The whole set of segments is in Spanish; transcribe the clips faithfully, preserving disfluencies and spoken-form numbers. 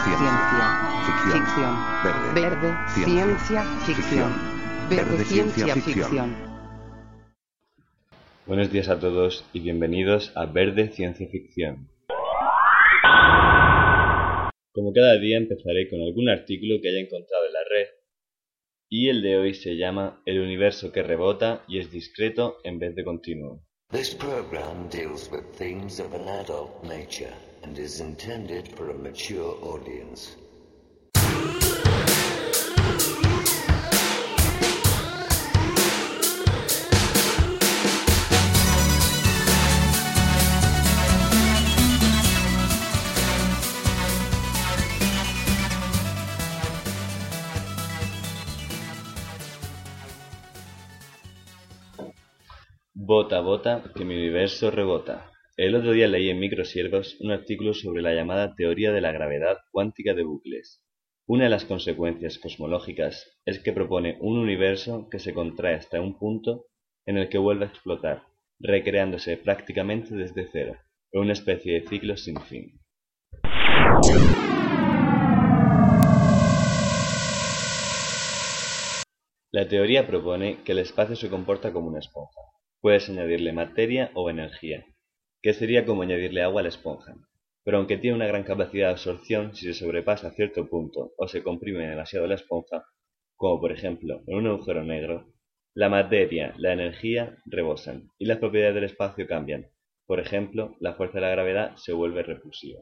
Ciencia ficción. Verde. Ciencia ficción. Verde ciencia ficción. Buenos días a todos y bienvenidos a Verde Ciencia Ficción. Como cada día empezaré con algún artículo que haya encontrado en la red, y el de hoy se llama El universo que rebota y es discreto en vez de continuo. This program deals with themes of an adult nature and is intended for a mature audience. Bota, bota, que mi universo rebota. El otro día leí en Microsiervos un artículo sobre la llamada teoría de la gravedad cuántica de bucles. Una de las consecuencias cosmológicas es que propone un universo que se contrae hasta un punto en el que vuelve a explotar, recreándose prácticamente desde cero, en una especie de ciclo sin fin. La teoría propone que el espacio se comporta como una esponja. Puedes añadirle materia o energía, que sería como añadirle agua a la esponja, pero aunque tiene una gran capacidad de absorción, si se sobrepasa cierto punto o se comprime demasiado la esponja, como por ejemplo en un agujero negro, la materia, la energía rebosan y las propiedades del espacio cambian. Por ejemplo, la fuerza de la gravedad se vuelve repulsiva.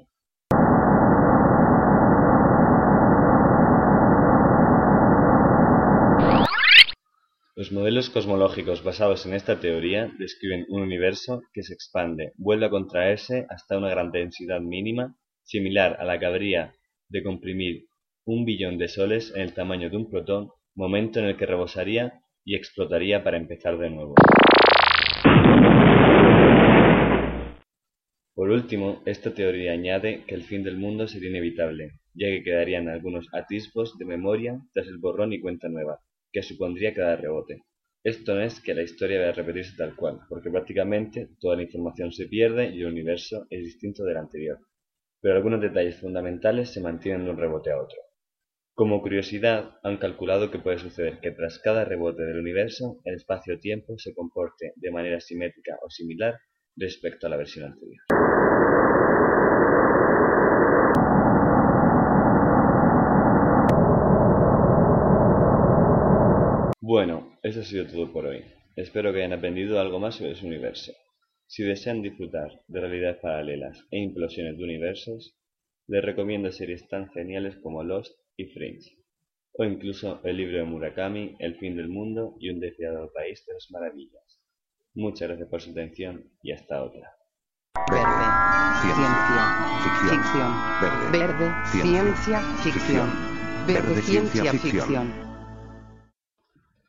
Los modelos cosmológicos basados en esta teoría describen un universo que se expande, vuelve a contraerse hasta una gran densidad mínima, similar a la que habría de comprimir un billón de soles en el tamaño de un protón, momento en el que rebosaría y explotaría para empezar de nuevo. Por último, esta teoría añade que el fin del mundo sería inevitable, ya que quedarían algunos atisbos de memoria tras el borrón y cuenta nueva, que supondría cada rebote. Esto no es que la historia vaya a repetirse tal cual, porque prácticamente toda la información se pierde y el universo es distinto del anterior, pero algunos detalles fundamentales se mantienen de un rebote a otro. Como curiosidad, han calculado que puede suceder que tras cada rebote del universo, el espacio-tiempo se comporte de manera simétrica o similar respecto a la versión anterior. Bueno, eso ha sido todo por hoy. Espero que hayan aprendido algo más sobre su universo. Si desean disfrutar de realidades paralelas e implosiones de universos, les recomiendo series tan geniales como Lost y Fringe, o incluso el libro de Murakami, El fin del mundo y Un despiadado país de las maravillas. Muchas gracias por su atención y hasta otra. Verde. Ciencia ficción. Verde. Ciencia ficción. Verde ciencia ficción.